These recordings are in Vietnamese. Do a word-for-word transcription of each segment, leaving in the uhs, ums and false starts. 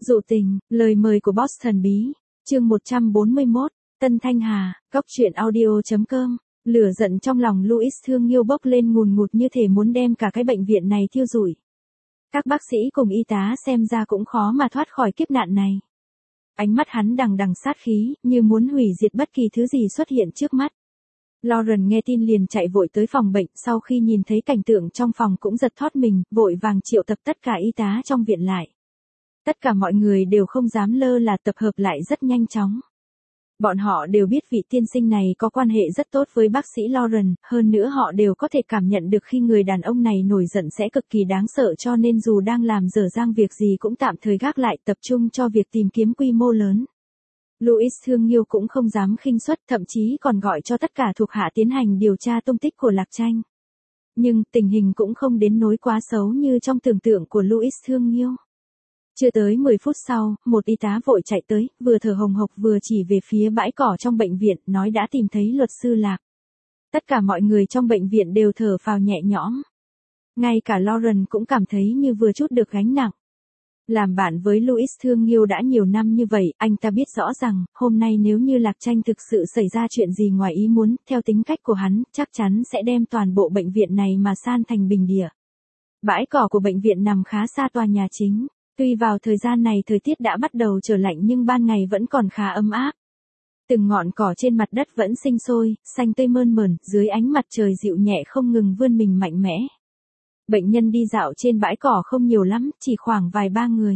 Dụ tình, lời mời của boss thần bí. Chương một trăm bốn mươi mốt, Tân Thanh Hà, Góc truyện audio chấm com. Lửa giận trong lòng Louis Thương Nghiêu bốc lên ngùn ngụt như thể muốn đem cả cái bệnh viện này thiêu rụi. Các bác sĩ cùng y tá xem ra cũng khó mà thoát khỏi kiếp nạn này. Ánh mắt hắn đằng đằng sát khí, như muốn hủy diệt bất kỳ thứ gì xuất hiện trước mắt. Lauren nghe tin liền chạy vội tới phòng bệnh, sau khi nhìn thấy cảnh tượng trong phòng cũng giật thót mình, vội vàng triệu tập tất cả y tá trong viện lại. Tất cả mọi người đều không dám lơ là, tập hợp lại rất nhanh chóng. Bọn họ đều biết vị tiên sinh này có quan hệ rất tốt với bác sĩ Lauren, hơn nữa họ đều có thể cảm nhận được khi người đàn ông này nổi giận sẽ cực kỳ đáng sợ, cho nên dù đang làm dở dang việc gì cũng tạm thời gác lại, tập trung cho việc tìm kiếm quy mô lớn. Louis Thương Nghiêu cũng không dám khinh suất, thậm chí còn gọi cho tất cả thuộc hạ tiến hành điều tra tung tích của Lạc Tranh. Nhưng tình hình cũng không đến nỗi quá xấu như trong tưởng tượng của Louis Thương Nghiêu. Chưa tới mười phút sau, một y tá vội chạy tới, vừa thở hồng hộc vừa chỉ về phía bãi cỏ trong bệnh viện, nói đã tìm thấy luật sư Lạc. Tất cả mọi người trong bệnh viện đều thở phào nhẹ nhõm. Ngay cả Lauren cũng cảm thấy như vừa chút được gánh nặng. Làm bạn với Louis Thương Nghiêu đã nhiều năm như vậy, anh ta biết rõ rằng, hôm nay nếu như Lạc Tranh thực sự xảy ra chuyện gì ngoài ý muốn, theo tính cách của hắn, chắc chắn sẽ đem toàn bộ bệnh viện này mà san thành bình địa. Bãi cỏ của bệnh viện nằm khá xa tòa nhà chính. Tuy vào thời gian này thời tiết đã bắt đầu trở lạnh nhưng ban ngày vẫn còn khá ấm áp. Từng ngọn cỏ trên mặt đất vẫn sinh sôi, xanh tươi mơn mởn, dưới ánh mặt trời dịu nhẹ không ngừng vươn mình mạnh mẽ. Bệnh nhân đi dạo trên bãi cỏ không nhiều lắm, chỉ khoảng vài ba người.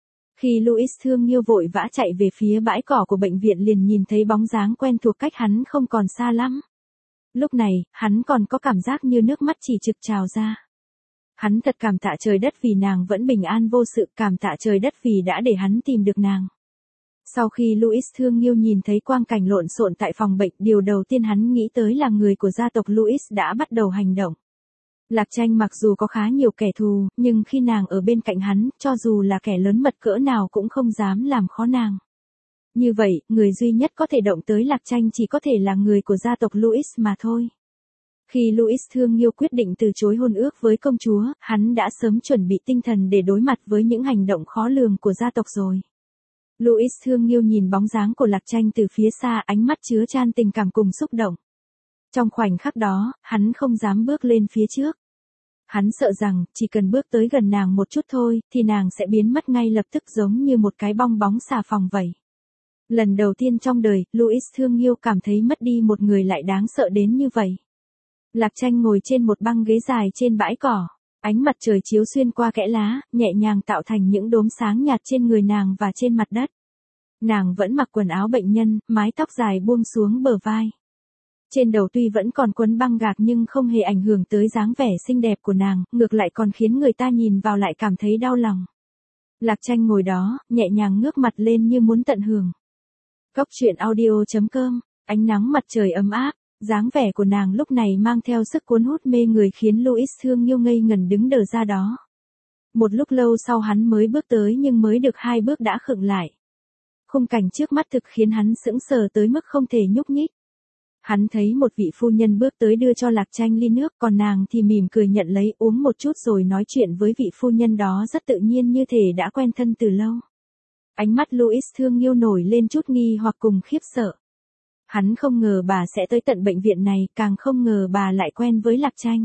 Khi Louis Thương Nghiêu vội vã chạy về phía bãi cỏ của bệnh viện liền nhìn thấy bóng dáng quen thuộc cách hắn không còn xa lắm. Lúc này, hắn còn có cảm giác như nước mắt chỉ trực trào ra. Hắn thật cảm tạ trời đất vì nàng vẫn bình an vô sự, cảm tạ trời đất vì đã để hắn tìm được nàng. Sau khi Louis Thương Nghiêu nhìn thấy quang cảnh lộn xộn tại phòng bệnh, điều đầu tiên hắn nghĩ tới là người của gia tộc Louis đã bắt đầu hành động. Lạc Tranh mặc dù có khá nhiều kẻ thù, nhưng khi nàng ở bên cạnh hắn, cho dù là kẻ lớn mật cỡ nào cũng không dám làm khó nàng. Như vậy, người duy nhất có thể động tới Lạc Tranh chỉ có thể là người của gia tộc Louis mà thôi. Khi Louis Thương Nghiêu quyết định từ chối hôn ước với công chúa, hắn đã sớm chuẩn bị tinh thần để đối mặt với những hành động khó lường của gia tộc rồi. Louis Thương Nghiêu nhìn bóng dáng của Lạc Tranh từ phía xa, ánh mắt chứa chan tình cảm cùng xúc động. Trong khoảnh khắc đó, hắn không dám bước lên phía trước. Hắn sợ rằng, chỉ cần bước tới gần nàng một chút thôi, thì nàng sẽ biến mất ngay lập tức giống như một cái bong bóng xà phòng vậy. Lần đầu tiên trong đời, Louis Thương Nghiêu cảm thấy mất đi một người lại đáng sợ đến như vậy. Lạc Tranh ngồi trên một băng ghế dài trên bãi cỏ, ánh mặt trời chiếu xuyên qua kẽ lá, nhẹ nhàng tạo thành những đốm sáng nhạt trên người nàng và trên mặt đất. Nàng vẫn mặc quần áo bệnh nhân, mái tóc dài buông xuống bờ vai. Trên đầu tuy vẫn còn quấn băng gạc nhưng không hề ảnh hưởng tới dáng vẻ xinh đẹp của nàng, ngược lại còn khiến người ta nhìn vào lại cảm thấy đau lòng. Lạc Tranh ngồi đó, nhẹ nhàng ngước mặt lên như muốn tận hưởng. Góc truyện audio chấm com, ánh nắng mặt trời ấm áp. Dáng vẻ của nàng lúc này mang theo sức cuốn hút mê người khiến Louis Thương Nghiêu ngây ngẩn đứng đờ ra đó. Một lúc lâu sau hắn mới bước tới nhưng mới được hai bước đã khựng lại. Khung cảnh trước mắt thực khiến hắn sững sờ tới mức không thể nhúc nhích. Hắn thấy một vị phu nhân bước tới đưa cho Lạc Tranh ly nước, còn nàng thì mỉm cười nhận lấy uống một chút rồi nói chuyện với vị phu nhân đó rất tự nhiên như thể đã quen thân từ lâu. Ánh mắt Louis Thương Nghiêu nổi lên chút nghi hoặc cùng khiếp sợ. Hắn không ngờ bà sẽ tới tận bệnh viện này, càng không ngờ bà lại quen với Lạc Tranh.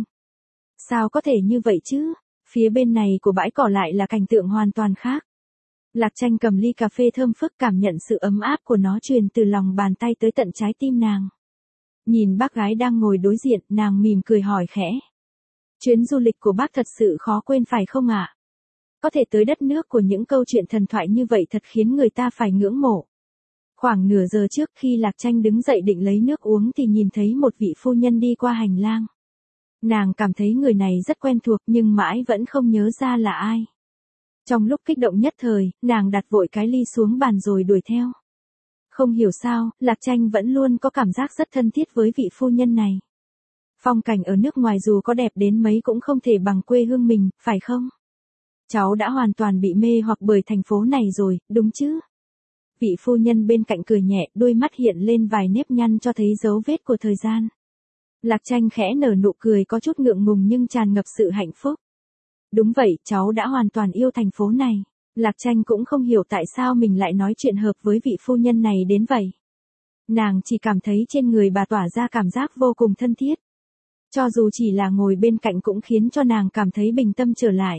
Sao có thể như vậy chứ? Phía bên này của bãi cỏ lại là cảnh tượng hoàn toàn khác. Lạc Tranh cầm ly cà phê thơm phức, cảm nhận sự ấm áp của nó truyền từ lòng bàn tay tới tận trái tim nàng. Nhìn bác gái đang ngồi đối diện, nàng mỉm cười hỏi khẽ. Chuyến du lịch của bác thật sự khó quên phải không ạ? Có thể tới đất nước của những câu chuyện thần thoại như vậy thật khiến người ta phải ngưỡng mộ. Khoảng nửa giờ trước khi Lạc Tranh đứng dậy định lấy nước uống thì nhìn thấy một vị phu nhân đi qua hành lang. Nàng cảm thấy người này rất quen thuộc nhưng mãi vẫn không nhớ ra là ai. Trong lúc kích động nhất thời, nàng đặt vội cái ly xuống bàn rồi đuổi theo. Không hiểu sao, Lạc Tranh vẫn luôn có cảm giác rất thân thiết với vị phu nhân này. Phong cảnh ở nước ngoài dù có đẹp đến mấy cũng không thể bằng quê hương mình, phải không? Cháu đã hoàn toàn bị mê hoặc bởi thành phố này rồi, đúng chứ? Vị phu nhân bên cạnh cười nhẹ, đôi mắt hiện lên vài nếp nhăn cho thấy dấu vết của thời gian. Lạc Tranh khẽ nở nụ cười có chút ngượng ngùng nhưng tràn ngập sự hạnh phúc. Đúng vậy, cháu đã hoàn toàn yêu thành phố này. Lạc Tranh cũng không hiểu tại sao mình lại nói chuyện hợp với vị phu nhân này đến vậy. Nàng chỉ cảm thấy trên người bà tỏa ra cảm giác vô cùng thân thiết. Cho dù chỉ là ngồi bên cạnh cũng khiến cho nàng cảm thấy bình tâm trở lại.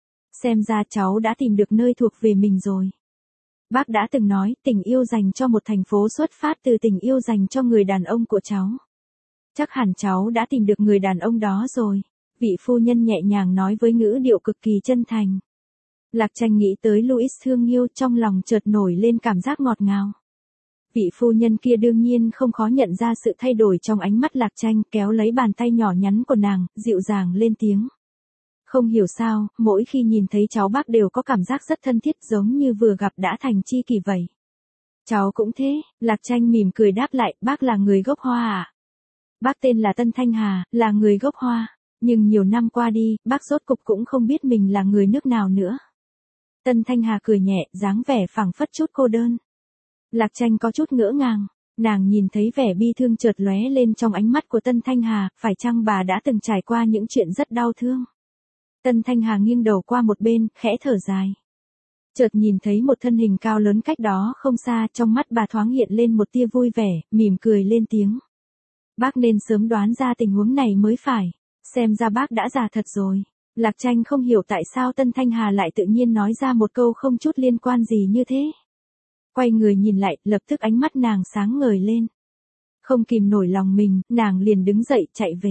Xem ra cháu đã tìm được nơi thuộc về mình rồi. Bác đã từng nói tình yêu dành cho một thành phố xuất phát từ tình yêu dành cho người đàn ông của cháu. Chắc hẳn cháu đã tìm được người đàn ông đó rồi. Vị phu nhân nhẹ nhàng nói với ngữ điệu cực kỳ chân thành. Lạc Tranh nghĩ tới Louis thương yêu, trong lòng chợt nổi lên cảm giác ngọt ngào. Vị phu nhân kia đương nhiên không khó nhận ra sự thay đổi trong ánh mắt Lạc Tranh, kéo lấy bàn tay nhỏ nhắn của nàng, dịu dàng lên tiếng. Không hiểu sao, mỗi khi nhìn thấy cháu bác đều có cảm giác rất thân thiết, giống như vừa gặp đã thành tri kỷ vậy. Cháu cũng thế, Lạc Tranh mỉm cười đáp lại, bác là người gốc Hoa à? Bác tên là Tân Thanh Hà, là người gốc Hoa, nhưng nhiều năm qua đi, bác rốt cục cũng không biết mình là người nước nào nữa. Tân Thanh Hà cười nhẹ, dáng vẻ phảng phất chút cô đơn. Lạc Tranh có chút ngỡ ngàng, nàng nhìn thấy vẻ bi thương chợt lóe lên trong ánh mắt của Tân Thanh Hà, phải chăng bà đã từng trải qua những chuyện rất đau thương. Tân Thanh Hà nghiêng đầu qua một bên, khẽ thở dài. Chợt nhìn thấy một thân hình cao lớn cách đó không xa, trong mắt bà thoáng hiện lên một tia vui vẻ, mỉm cười lên tiếng. Bác nên sớm đoán ra tình huống này mới phải, xem ra bác đã già thật rồi. Lạc Tranh không hiểu tại sao Tân Thanh Hà lại tự nhiên nói ra một câu không chút liên quan gì như thế. Quay người nhìn lại, lập tức ánh mắt nàng sáng ngời lên. Không kìm nổi lòng mình, nàng liền đứng dậy, chạy về.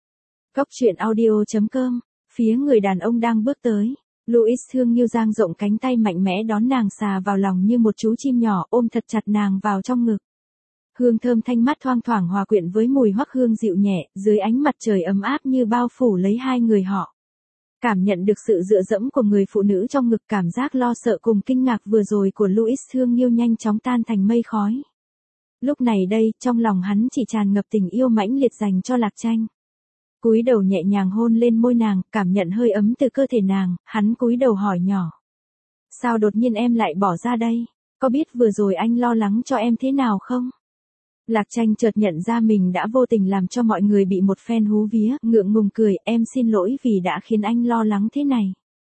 Góc truyện audio chấm com, phía người đàn ông đang bước tới. Louis thương yêu dang rộng cánh tay mạnh mẽ đón nàng xà vào lòng như một chú chim nhỏ, ôm thật chặt nàng vào trong ngực. Hương thơm thanh mát thoang thoảng hòa quyện với mùi hoắc hương dịu nhẹ, dưới ánh mặt trời ấm áp như bao phủ lấy hai người họ. Cảm nhận được sự dựa dẫm của người phụ nữ trong ngực, cảm giác lo sợ cùng kinh ngạc vừa rồi của Louis thương yêu nhanh chóng tan thành mây khói. Lúc này đây, trong lòng hắn chỉ tràn ngập tình yêu mãnh liệt dành cho Lạc Tranh. Cúi đầu nhẹ nhàng hôn lên môi nàng, cảm nhận hơi ấm từ cơ thể nàng, hắn cúi đầu hỏi nhỏ. Sao đột nhiên em lại bỏ ra đây? Có biết vừa rồi anh lo lắng cho em thế nào không? Lạc Tranh chợt nhận ra mình đã vô tình làm cho mọi người bị một phen hú vía, ngượng ngùng cười, em xin lỗi vì đã khiến anh lo lắng thế này.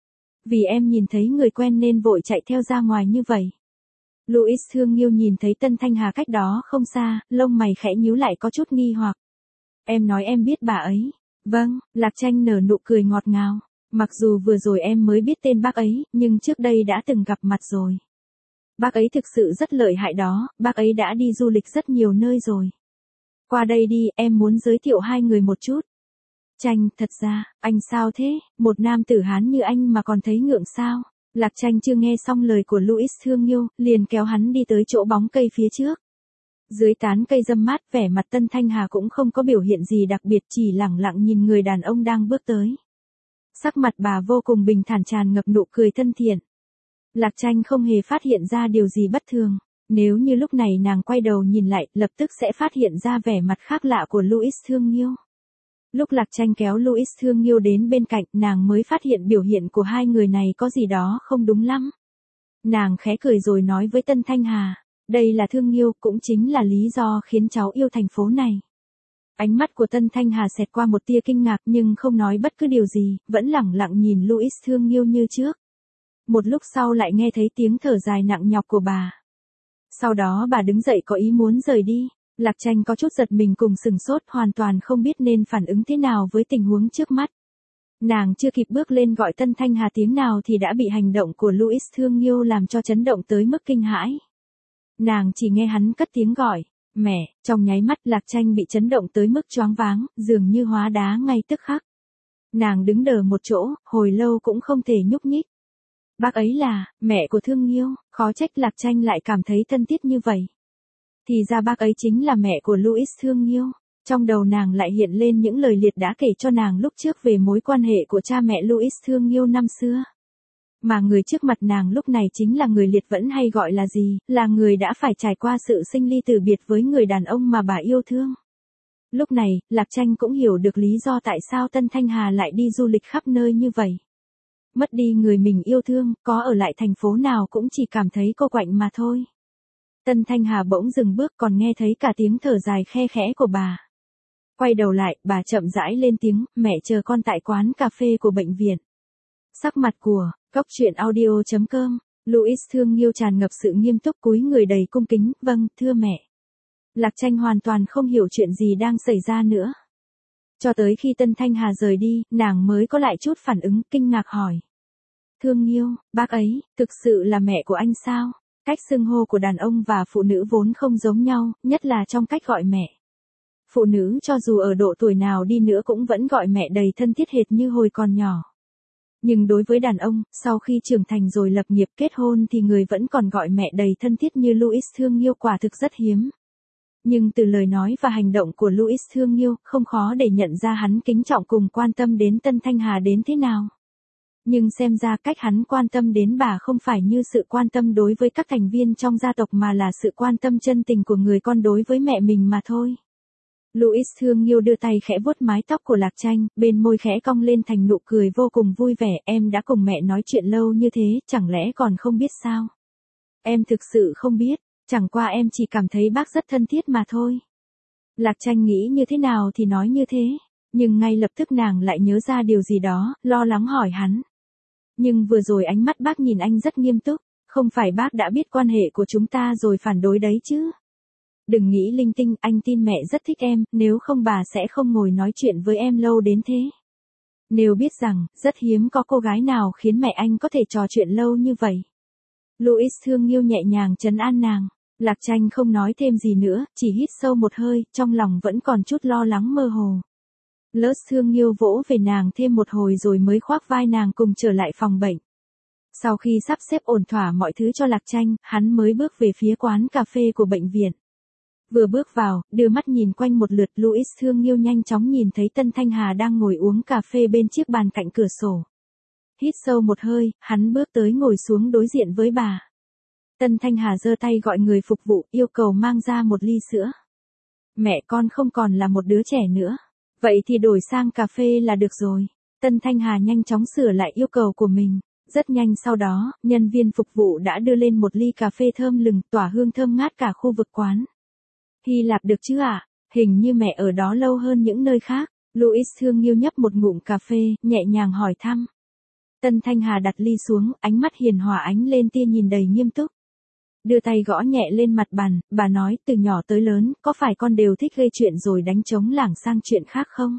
Vì em nhìn thấy người quen nên vội chạy theo ra ngoài như vậy. Louis thương yêu nhìn thấy Tân Thanh Hà cách đó không xa, lông mày khẽ nhíu lại có chút nghi hoặc. Em nói em biết bà ấy. Vâng, Lạc Tranh nở nụ cười ngọt ngào. Mặc dù vừa rồi em mới biết tên bác ấy, nhưng trước đây đã từng gặp mặt rồi. Bác ấy thực sự rất lợi hại đó, bác ấy đã đi du lịch rất nhiều nơi rồi. Qua đây đi, em muốn giới thiệu hai người một chút. Tranh, thật ra, anh sao thế, một nam tử Hán như anh mà còn thấy ngượng sao? Lạc Tranh chưa nghe xong lời của Louis thương yêu, liền kéo hắn đi tới chỗ bóng cây phía trước. Dưới tán cây râm mát, vẻ mặt Tân Thanh Hà cũng không có biểu hiện gì đặc biệt, chỉ lẳng lặng nhìn người đàn ông đang bước tới. Sắc mặt bà vô cùng bình thản, tràn ngập nụ cười thân thiện. Lạc Tranh không hề phát hiện ra điều gì bất thường. Nếu như lúc này nàng quay đầu nhìn lại, lập tức sẽ phát hiện ra vẻ mặt khác lạ của Louis thương yêu. Lúc Lạc Tranh kéo Louis thương yêu đến bên cạnh, nàng mới phát hiện biểu hiện của hai người này có gì đó không đúng lắm. Nàng khẽ cười rồi nói với Tân Thanh Hà, đây là thương yêu, cũng chính là lý do khiến cháu yêu thành phố này. Ánh mắt của Tân Thanh Hà xẹt qua một tia kinh ngạc nhưng không nói bất cứ điều gì, vẫn lẳng lặng nhìn Louis thương yêu như trước. Một lúc sau lại nghe thấy tiếng thở dài nặng nhọc của bà. Sau đó bà đứng dậy có ý muốn rời đi. Lạc Tranh có chút giật mình cùng sừng sốt, hoàn toàn không biết nên phản ứng thế nào với tình huống trước mắt. Nàng chưa kịp bước lên gọi Tân Thanh Hà tiếng nào thì đã bị hành động của Louis thương yêu làm cho chấn động tới mức kinh hãi. Nàng chỉ nghe hắn cất tiếng gọi, mẹ, trong nháy mắt Lạc Tranh bị chấn động tới mức choáng váng, dường như hóa đá ngay tức khắc. Nàng đứng đờ một chỗ, hồi lâu cũng không thể nhúc nhích. Bác ấy là, mẹ của thương yêu, khó trách Lạc Tranh lại cảm thấy thân thiết như vậy. Thì ra bác ấy chính là mẹ của Louis thương yêu. Trong đầu nàng lại hiện lên những lời liệt đã kể cho nàng lúc trước về mối quan hệ của cha mẹ Louis thương yêu năm xưa. Mà người trước mặt nàng lúc này chính là người liệt vẫn hay gọi là gì, là người đã phải trải qua sự sinh ly từ biệt với người đàn ông mà bà yêu thương. Lúc này, Lạc Tranh cũng hiểu được lý do tại sao Tân Thanh Hà lại đi du lịch khắp nơi như vậy. Mất đi người mình yêu thương, có ở lại thành phố nào cũng chỉ cảm thấy cô quạnh mà thôi. Tân Thanh Hà bỗng dừng bước, còn nghe thấy cả tiếng thở dài khe khẽ của bà. Quay đầu lại, bà chậm rãi lên tiếng, mẹ chờ con tại quán cà phê của bệnh viện. Sắc mặt của Cốc truyện audio chấm com, Louis Thương Nghiêu tràn ngập sự nghiêm túc cúi người đầy cung kính, vâng, thưa mẹ. Lạc Tranh hoàn toàn không hiểu chuyện gì đang xảy ra nữa. Cho tới khi Tân Thanh Hà rời đi, nàng mới có lại chút phản ứng, kinh ngạc hỏi. Thương Nghiêu, bác ấy, thực sự là mẹ của anh sao? Cách xưng hô của đàn ông và phụ nữ vốn không giống nhau, nhất là trong cách gọi mẹ. Phụ nữ cho dù ở độ tuổi nào đi nữa cũng vẫn gọi mẹ đầy thân thiết hệt như hồi còn nhỏ. Nhưng đối với đàn ông, sau khi trưởng thành rồi lập nghiệp kết hôn thì người vẫn còn gọi mẹ đầy thân thiết như Louis Thương Nghiêu quả thực rất hiếm. Nhưng từ lời nói và hành động của Louis Thương Nghiêu, không khó để nhận ra hắn kính trọng cùng quan tâm đến Tân Thanh Hà đến thế nào. Nhưng xem ra cách hắn quan tâm đến bà không phải như sự quan tâm đối với các thành viên trong gia tộc mà là sự quan tâm chân tình của người con đối với mẹ mình mà thôi. Louis Thương Nghiêu đưa tay khẽ vuốt mái tóc của Lạc Tranh, bên môi khẽ cong lên thành nụ cười vô cùng vui vẻ. Em đã cùng mẹ nói chuyện lâu như thế, chẳng lẽ còn không biết sao? Em thực sự không biết, chẳng qua em chỉ cảm thấy bác rất thân thiết mà thôi. Lạc Tranh nghĩ như thế nào thì nói như thế, nhưng ngay lập tức nàng lại nhớ ra điều gì đó, lo lắng hỏi hắn. Nhưng vừa rồi ánh mắt bác nhìn anh rất nghiêm túc, không phải bác đã biết quan hệ của chúng ta rồi phản đối đấy chứ? Đừng nghĩ linh tinh, anh tin mẹ rất thích em, nếu không bà sẽ không ngồi nói chuyện với em lâu đến thế. Nếu biết rằng, rất hiếm có cô gái nào khiến mẹ anh có thể trò chuyện lâu như vậy. Louis Thương Nghiêu nhẹ nhàng trấn an nàng. Lạc Tranh không nói thêm gì nữa, chỉ hít sâu một hơi, trong lòng vẫn còn chút lo lắng mơ hồ. Louis Thương Nghiêu vỗ về nàng thêm một hồi rồi mới khoác vai nàng cùng trở lại phòng bệnh. Sau khi sắp xếp ổn thỏa mọi thứ cho Lạc Tranh, hắn mới bước về phía quán cà phê của bệnh viện. Vừa bước vào, đưa mắt nhìn quanh một lượt, Louis Thương Nghiêu nhanh chóng nhìn thấy Tân Thanh Hà đang ngồi uống cà phê bên chiếc bàn cạnh cửa sổ. Hít sâu một hơi, hắn bước tới ngồi xuống đối diện với bà. Tân Thanh Hà giơ tay gọi người phục vụ, yêu cầu mang ra một ly sữa. Mẹ con không còn là một đứa trẻ nữa. Vậy thì đổi sang cà phê là được rồi. Tân Thanh Hà nhanh chóng sửa lại yêu cầu của mình. Rất nhanh sau đó, nhân viên phục vụ đã đưa lên một ly cà phê thơm lừng, tỏa hương thơm ngát cả khu vực quán. Hy Lạp được chứ ạ? À? Hình như mẹ ở đó lâu hơn những nơi khác. Louis Thương Nghiêu nhấp một ngụm cà phê, nhẹ nhàng hỏi thăm. Tân Thanh Hà đặt ly xuống, ánh mắt hiền hòa ánh lên tia nhìn đầy nghiêm túc. Đưa tay gõ nhẹ lên mặt bàn, bà nói từ nhỏ tới lớn, có phải con đều thích gây chuyện rồi đánh trống lảng sang chuyện khác không?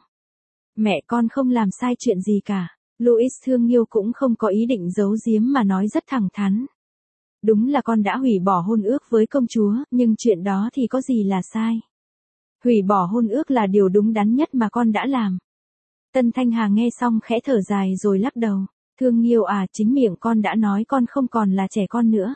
Mẹ con không làm sai chuyện gì cả. Louis Thương Nghiêu cũng không có ý định giấu giếm mà nói rất thẳng thắn. Đúng là con đã hủy bỏ hôn ước với công chúa, nhưng chuyện đó thì có gì là sai. Hủy bỏ hôn ước là điều đúng đắn nhất mà con đã làm. Tân Thanh Hà nghe xong khẽ thở dài rồi lắc đầu. Thương Nghiêu à, chính miệng con đã nói con không còn là trẻ con nữa.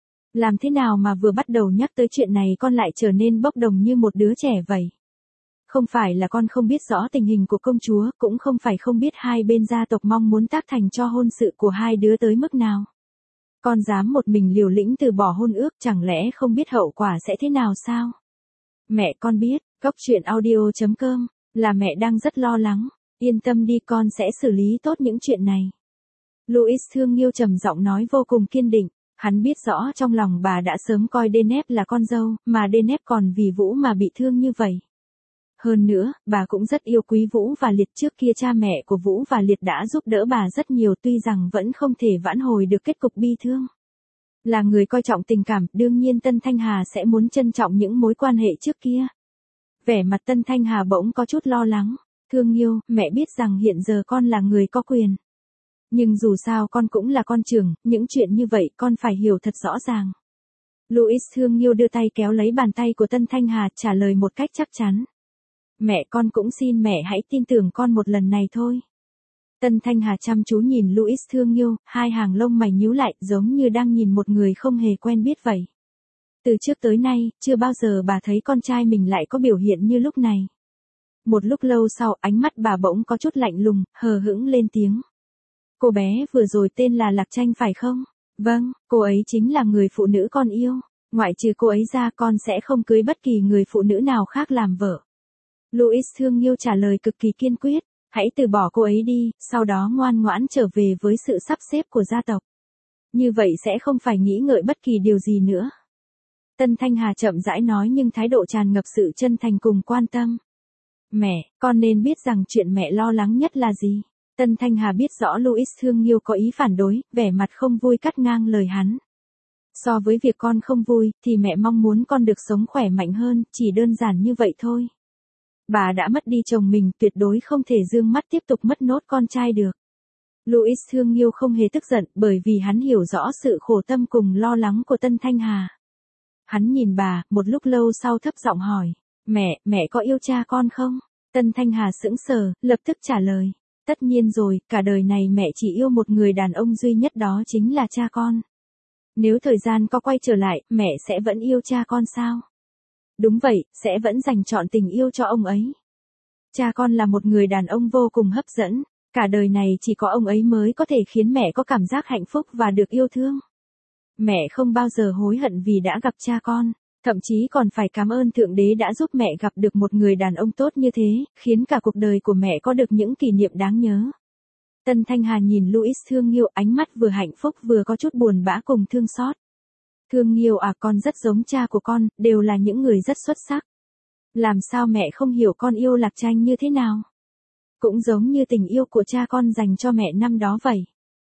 Làm thế nào mà vừa bắt đầu nhắc tới chuyện này con lại trở nên bốc đồng như một đứa trẻ vậy? Không phải là con không biết rõ tình hình của công chúa, cũng không phải không biết hai bên gia tộc mong muốn tác thành cho hôn sự của hai đứa tới mức nào. Con dám một mình liều lĩnh từ bỏ hôn ước, chẳng lẽ không biết hậu quả sẽ thế nào sao? Mẹ con biết, Cốc truyện audio chấm com, là mẹ đang rất lo lắng. Yên tâm đi, con sẽ xử lý tốt những chuyện này. Louis Thương Nghiêu trầm giọng nói vô cùng kiên định. Hắn biết rõ trong lòng bà đã sớm coi Denep là con dâu, mà Denep còn vì Vũ mà bị thương như vậy. Hơn nữa, bà cũng rất yêu quý Vũ và Liệt, trước kia cha mẹ của Vũ và Liệt đã giúp đỡ bà rất nhiều, tuy rằng vẫn không thể vãn hồi được kết cục bi thương. Là người coi trọng tình cảm, đương nhiên Tân Thanh Hà sẽ muốn trân trọng những mối quan hệ trước kia. Vẻ mặt Tân Thanh Hà bỗng có chút lo lắng. Thương Nghiêu, mẹ biết rằng hiện giờ con là người có quyền. Nhưng dù sao con cũng là con trưởng, những chuyện như vậy con phải hiểu thật rõ ràng. Louis Thương Nghiêu đưa tay kéo lấy bàn tay của Tân Thanh Hà, trả lời một cách chắc chắn. Mẹ con cũng xin mẹ hãy tin tưởng con một lần này thôi. Tân Thanh Hà chăm chú nhìn Louis Thương Nghiêu, hai hàng lông mày nhíu lại, giống như đang nhìn một người không hề quen biết vậy. Từ trước tới nay, chưa bao giờ bà thấy con trai mình lại có biểu hiện như lúc này. Một lúc lâu sau, ánh mắt bà bỗng có chút lạnh lùng, hờ hững lên tiếng. Cô bé vừa rồi tên là Lạc Tranh phải không? Vâng, cô ấy chính là người phụ nữ con yêu. Ngoại trừ cô ấy ra, con sẽ không cưới bất kỳ người phụ nữ nào khác làm vợ. Louis Thương Nghiêu trả lời cực kỳ kiên quyết. Hãy từ bỏ cô ấy đi, sau đó ngoan ngoãn trở về với sự sắp xếp của gia tộc. Như vậy sẽ không phải nghĩ ngợi bất kỳ điều gì nữa. Tân Thanh Hà chậm rãi nói nhưng thái độ tràn ngập sự chân thành cùng quan tâm. Mẹ, con nên biết rằng chuyện mẹ lo lắng nhất là gì? Tân Thanh Hà biết rõ Louis Thương Nghiêu có ý phản đối, vẻ mặt không vui cắt ngang lời hắn. So với việc con không vui, thì mẹ mong muốn con được sống khỏe mạnh hơn, chỉ đơn giản như vậy thôi. Bà đã mất đi chồng mình, tuyệt đối không thể dương mắt tiếp tục mất nốt con trai được. Louis Thương Nghiêu không hề tức giận, bởi vì hắn hiểu rõ sự khổ tâm cùng lo lắng của Tân Thanh Hà. Hắn nhìn bà, một lúc lâu sau thấp giọng hỏi, mẹ, mẹ có yêu cha con không? Tân Thanh Hà sững sờ, lập tức trả lời, tất nhiên rồi, cả đời này mẹ chỉ yêu một người đàn ông duy nhất, đó chính là cha con. Nếu thời gian có quay trở lại, mẹ sẽ vẫn yêu cha con sao? Đúng vậy, sẽ vẫn dành trọn tình yêu cho ông ấy. Cha con là một người đàn ông vô cùng hấp dẫn, cả đời này chỉ có ông ấy mới có thể khiến mẹ có cảm giác hạnh phúc và được yêu thương. Mẹ không bao giờ hối hận vì đã gặp cha con, thậm chí còn phải cảm ơn Thượng Đế đã giúp mẹ gặp được một người đàn ông tốt như thế, khiến cả cuộc đời của mẹ có được những kỷ niệm đáng nhớ. Tân Thanh Hà nhìn Louis Thương Nghiêu, ánh mắt vừa hạnh phúc vừa có chút buồn bã cùng thương xót. Thương Nghiêu à, con rất giống cha của con, đều là những người rất xuất sắc. Làm sao mẹ không hiểu con yêu Lạc Tranh như thế nào? Cũng giống như tình yêu của cha con dành cho mẹ năm đó vậy.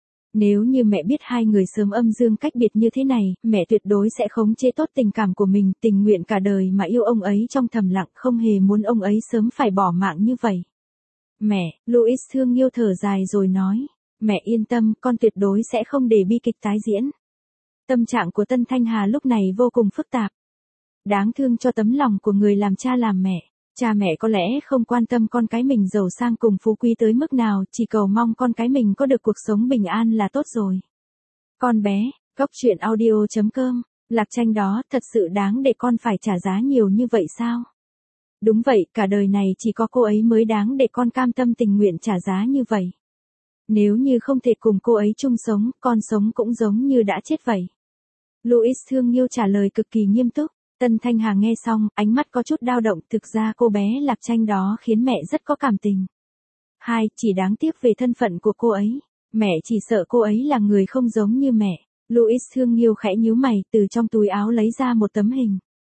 Nếu như mẹ biết hai người sớm âm dương cách biệt như thế này, mẹ tuyệt đối sẽ khống chế tốt tình cảm của mình, tình nguyện cả đời mà yêu ông ấy trong thầm lặng, không hề muốn ông ấy sớm phải bỏ mạng như vậy. Mẹ, Louis Thương Nghiêu thở dài rồi nói, mẹ yên tâm, con tuyệt đối sẽ không để bi kịch tái diễn. Tâm trạng của Tân Thanh Hà lúc này vô cùng phức tạp. Đáng thương cho tấm lòng của người làm cha làm mẹ. Cha mẹ có lẽ không quan tâm con cái mình giàu sang cùng phú quý tới mức nào, chỉ cầu mong con cái mình có được cuộc sống bình an là tốt rồi. Con bé, Góc Truyện Audio chấm com, Lạc Tranh đó thật sự đáng để con phải trả giá nhiều như vậy sao? Đúng vậy, cả đời này chỉ có cô ấy mới đáng để con cam tâm tình nguyện trả giá như vậy. Nếu như không thể cùng cô ấy chung sống, con sống cũng giống như đã chết vậy. Louis Thương Nghiêu trả lời cực kỳ nghiêm túc. Tân Thanh Hà nghe xong, ánh mắt có chút dao động, thực ra cô bé Lạc Tranh đó khiến mẹ rất có cảm tình. Hai, chỉ đáng tiếc về thân phận của cô ấy. Mẹ chỉ sợ cô ấy là người không giống như mẹ. Louis Thương Nghiêu khẽ nhíu mày, từ trong túi áo lấy ra một tấm hình.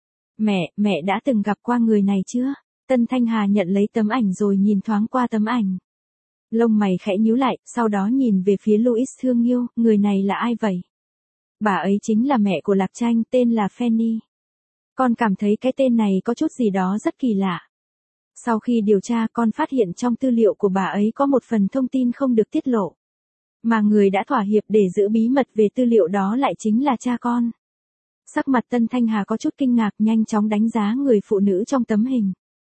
Mẹ, mẹ đã từng gặp qua người này chưa? Tân Thanh Hà nhận lấy tấm ảnh rồi nhìn thoáng qua tấm ảnh. Lông mày khẽ nhíu lại, sau đó nhìn về phía Louis Thương Nghiêu, người này là ai vậy? Bà ấy chính là mẹ của Lạc Tranh, tên là Fanny. Con cảm thấy cái tên này có chút gì đó rất kỳ lạ. Sau khi điều tra, con phát hiện trong tư liệu của bà ấy có một phần thông tin không được tiết lộ. Mà người đã thỏa hiệp để giữ bí mật về tư liệu đó lại chính là cha con. Sắc mặt Tân Thanh Hà có chút kinh ngạc, nhanh chóng đánh giá người phụ nữ trong tấm hình.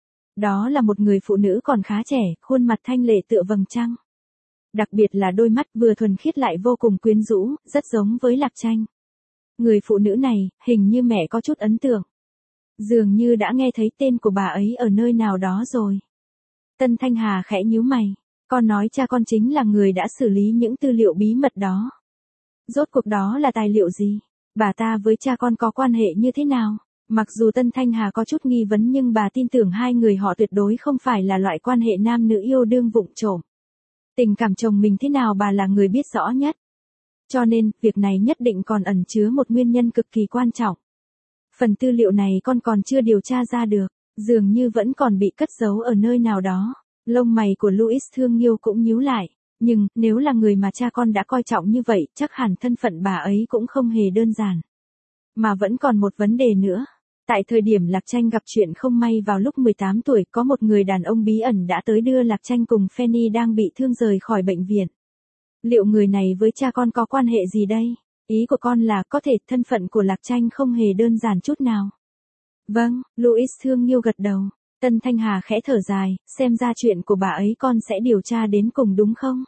Đó là một người phụ nữ còn khá trẻ, khuôn mặt thanh lệ tựa vầng trăng. Đặc biệt là đôi mắt vừa thuần khiết lại vô cùng quyến rũ, rất giống với Lạc Tranh. Người phụ nữ này, hình như mẹ có chút ấn tượng. Dường như đã nghe thấy tên của bà ấy ở nơi nào đó rồi. Tân Thanh Hà khẽ nhíu mày. Con nói cha con chính là người đã xử lý những tư liệu bí mật đó. Rốt cuộc đó là tài liệu gì? Bà ta với cha con có quan hệ như thế nào? Mặc dù Tân Thanh Hà có chút nghi vấn nhưng bà tin tưởng hai người họ tuyệt đối không phải là loại quan hệ nam nữ yêu đương vụng trộm. Tình cảm chồng mình thế nào bà là người biết rõ nhất. Cho nên, việc này nhất định còn ẩn chứa một nguyên nhân cực kỳ quan trọng. Phần tư liệu này con còn chưa điều tra ra được, dường như vẫn còn bị cất giấu ở nơi nào đó. Lông mày của Louis Thương Nghiêu cũng nhíu lại, nhưng nếu là người mà cha con đã coi trọng như vậy, chắc hẳn thân phận bà ấy cũng không hề đơn giản. Mà vẫn còn một vấn đề nữa. Tại thời điểm Lạc Tranh gặp chuyện không may vào lúc mười tám tuổi, có một người đàn ông bí ẩn đã tới đưa Lạc Tranh cùng Fanny đang bị thương rời khỏi bệnh viện. Liệu người này với cha con có quan hệ gì đây? Ý của con là có thể thân phận của Lạc Tranh không hề đơn giản chút nào. Vâng, Louis Thương Nghiêu gật đầu. Tân Thanh Hà khẽ thở dài, xem ra chuyện của bà ấy con sẽ điều tra đến cùng đúng không?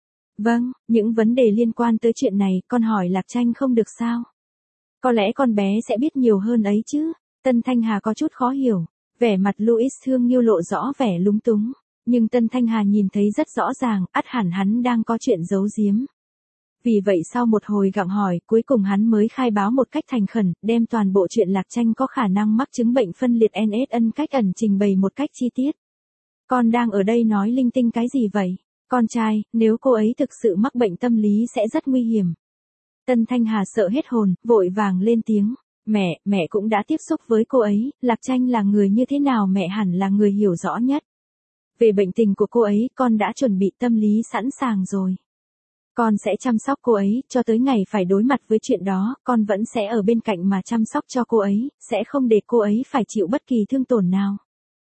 Vâng, những vấn đề liên quan tới chuyện này con hỏi Lạc Tranh không được sao? Có lẽ con bé sẽ biết nhiều hơn ấy chứ? Tân Thanh Hà có chút khó hiểu, vẻ mặt Louis Thương Nghiêu lộ rõ vẻ lúng túng. Nhưng Tân Thanh Hà nhìn thấy rất rõ ràng, ắt hẳn hắn đang có chuyện giấu giếm. Vì vậy sau một hồi gặng hỏi, cuối cùng hắn mới khai báo một cách thành khẩn, đem toàn bộ chuyện Lạc Tranh có khả năng mắc chứng bệnh phân liệt en ét ân cách ẩn trình bày một cách chi tiết. Con đang ở đây nói linh tinh cái gì vậy? Con trai, nếu cô ấy thực sự mắc bệnh tâm lý sẽ rất nguy hiểm. Tân Thanh Hà sợ hết hồn, vội vàng lên tiếng. Mẹ, mẹ cũng đã tiếp xúc với cô ấy, Lạc Tranh là người như thế nào mẹ hẳn là người hiểu rõ nhất. Về bệnh tình của cô ấy, con đã chuẩn bị tâm lý sẵn sàng rồi. Con sẽ chăm sóc cô ấy, cho tới ngày phải đối mặt với chuyện đó, con vẫn sẽ ở bên cạnh mà chăm sóc cho cô ấy, sẽ không để cô ấy phải chịu bất kỳ thương tổn nào.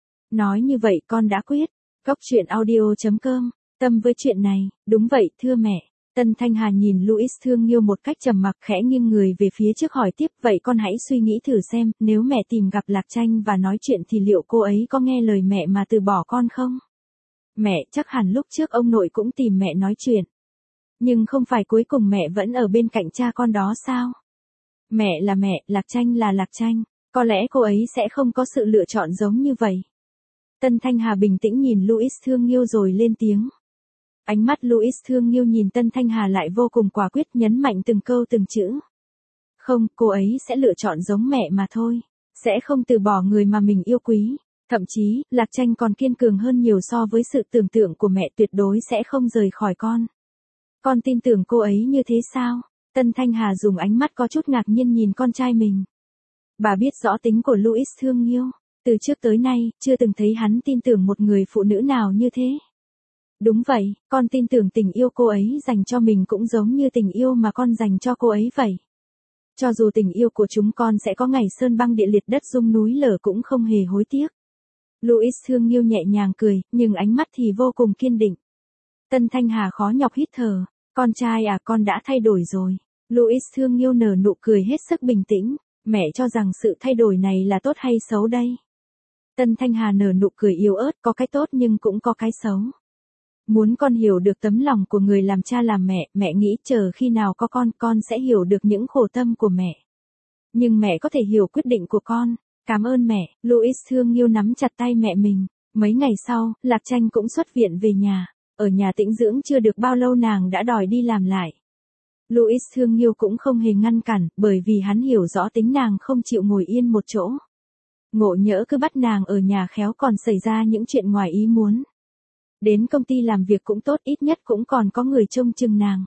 Nói như vậy con đã quyết. Cốc truyện audio chấm com, tâm với chuyện này, đúng vậy, thưa mẹ. Tân Thanh Hà nhìn Louis thương yêu một cách trầm mặc, khẽ nghiêng người về phía trước hỏi tiếp, vậy con hãy suy nghĩ thử xem, nếu mẹ tìm gặp Lạc Tranh và nói chuyện thì liệu cô ấy có nghe lời mẹ mà từ bỏ con không? Mẹ, chắc hẳn lúc trước ông nội cũng tìm mẹ nói chuyện. Nhưng không phải cuối cùng mẹ vẫn ở bên cạnh cha con đó sao? Mẹ là mẹ, Lạc Tranh là Lạc Tranh, có lẽ cô ấy sẽ không có sự lựa chọn giống như vậy. Tân Thanh Hà bình tĩnh nhìn Louis thương yêu rồi lên tiếng. Ánh mắt Louis thương yêu nhìn Tân Thanh Hà lại vô cùng quả quyết, nhấn mạnh từng câu từng chữ. Không, cô ấy sẽ lựa chọn giống mẹ mà thôi. Sẽ không từ bỏ người mà mình yêu quý. Thậm chí, Lạc Tranh còn kiên cường hơn nhiều so với sự tưởng tượng của mẹ, tuyệt đối sẽ không rời khỏi con. Con tin tưởng cô ấy như thế sao? Tân Thanh Hà dùng ánh mắt có chút ngạc nhiên nhìn con trai mình. Bà biết rõ tính của Louis thương yêu. Từ trước tới nay, chưa từng thấy hắn tin tưởng một người phụ nữ nào như thế. Đúng vậy, con tin tưởng tình yêu cô ấy dành cho mình cũng giống như tình yêu mà con dành cho cô ấy vậy. Cho dù tình yêu của chúng con sẽ có ngày sơn băng địa liệt, đất rung núi lở cũng không hề hối tiếc. Louis thương yêu nhẹ nhàng cười, nhưng ánh mắt thì vô cùng kiên định. Tân Thanh Hà khó nhọc hít thở. Con trai à, con đã thay đổi rồi. Louis thương yêu nở nụ cười hết sức bình tĩnh. Mẹ cho rằng sự thay đổi này là tốt hay xấu đây? Tân Thanh Hà nở nụ cười yếu ớt, có cái tốt nhưng cũng có cái xấu. Muốn con hiểu được tấm lòng của người làm cha làm mẹ, mẹ nghĩ chờ khi nào có con, con sẽ hiểu được những khổ tâm của mẹ. Nhưng mẹ có thể hiểu quyết định của con. Cảm ơn mẹ. Louis thương yêu nắm chặt tay mẹ mình. Mấy ngày sau, Lạc Tranh cũng xuất viện về nhà. Ở nhà tĩnh dưỡng chưa được bao lâu nàng đã đòi đi làm lại. Louis thương yêu cũng không hề ngăn cản, bởi vì hắn hiểu rõ tính nàng không chịu ngồi yên một chỗ. Ngộ nhỡ cứ bắt nàng ở nhà khéo còn xảy ra những chuyện ngoài ý muốn. Đến công ty làm việc cũng tốt, ít nhất cũng còn có người trông chừng nàng.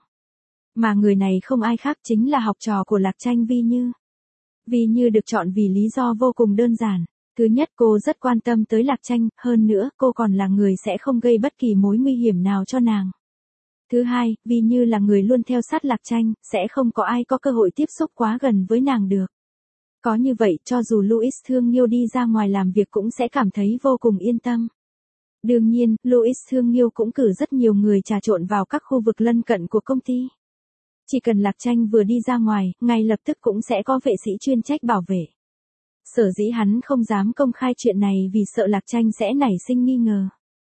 Mà người này không ai khác chính là học trò của Lạc Tranh, Vi Như. Vi Như được chọn vì lý do vô cùng đơn giản. Thứ nhất, cô rất quan tâm tới Lạc Tranh, hơn nữa cô còn là người sẽ không gây bất kỳ mối nguy hiểm nào cho nàng. Thứ hai, Vi Như là người luôn theo sát Lạc Tranh, sẽ không có ai có cơ hội tiếp xúc quá gần với nàng được. Có như vậy, cho dù Louis thương yêu đi ra ngoài làm việc cũng sẽ cảm thấy vô cùng yên tâm. Đương nhiên, Louis thương yêu cũng cử rất nhiều người trà trộn vào các khu vực lân cận của công ty. Chỉ cần Lạc Tranh vừa đi ra ngoài, ngay lập tức cũng sẽ có vệ sĩ chuyên trách bảo vệ. Sở dĩ hắn không dám công khai chuyện này vì sợ Lạc Tranh sẽ nảy sinh nghi ngờ.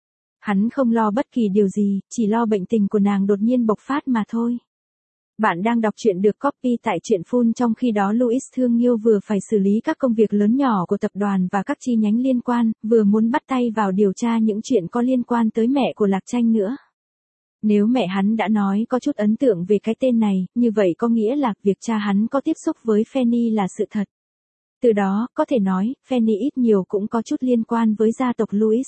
Hắn không lo bất kỳ điều gì, chỉ lo bệnh tình của nàng đột nhiên bộc phát mà thôi. Bạn đang đọc truyện được copy tại truyện full, trong khi đó Louis thương yêu vừa phải xử lý các công việc lớn nhỏ của tập đoàn và các chi nhánh liên quan, vừa muốn bắt tay vào điều tra những chuyện có liên quan tới mẹ của Lạc Tranh nữa. Nếu mẹ hắn đã nói có chút ấn tượng về cái tên này, như vậy có nghĩa là việc cha hắn có tiếp xúc với Fanny là sự thật. Từ đó, có thể nói, Fanny ít nhiều cũng có chút liên quan với gia tộc Louis.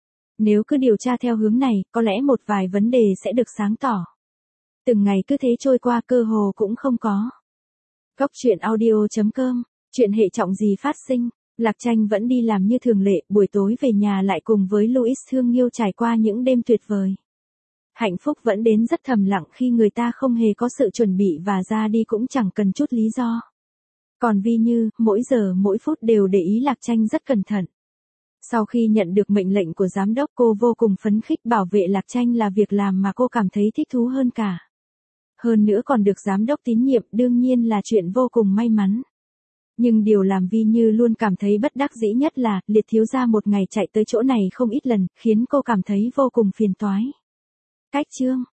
Nếu cứ điều tra theo hướng này, có lẽ một vài vấn đề sẽ được sáng tỏ. Từng ngày cứ thế trôi qua, cơ hồ cũng không có. Cốc truyện audio chấm com, chuyện hệ trọng gì phát sinh, Lạc Tranh vẫn đi làm như thường lệ, buổi tối về nhà lại cùng với Louis thương yêu trải qua những đêm tuyệt vời. Hạnh phúc vẫn đến rất thầm lặng khi người ta không hề có sự chuẩn bị và ra đi cũng chẳng cần chút lý do. Còn Vi Như, mỗi giờ mỗi phút đều để ý Lạc Tranh rất cẩn thận. Sau khi nhận được mệnh lệnh của giám đốc, cô vô cùng phấn khích, bảo vệ Lạc Tranh là việc làm mà cô cảm thấy thích thú hơn cả. Hơn nữa còn được giám đốc tín nhiệm, đương nhiên là chuyện vô cùng may mắn. Nhưng điều làm Vi Như luôn cảm thấy bất đắc dĩ nhất là, Liệt thiếu gia một ngày chạy tới chỗ này không ít lần, khiến cô cảm thấy vô cùng phiền toái. Cách chương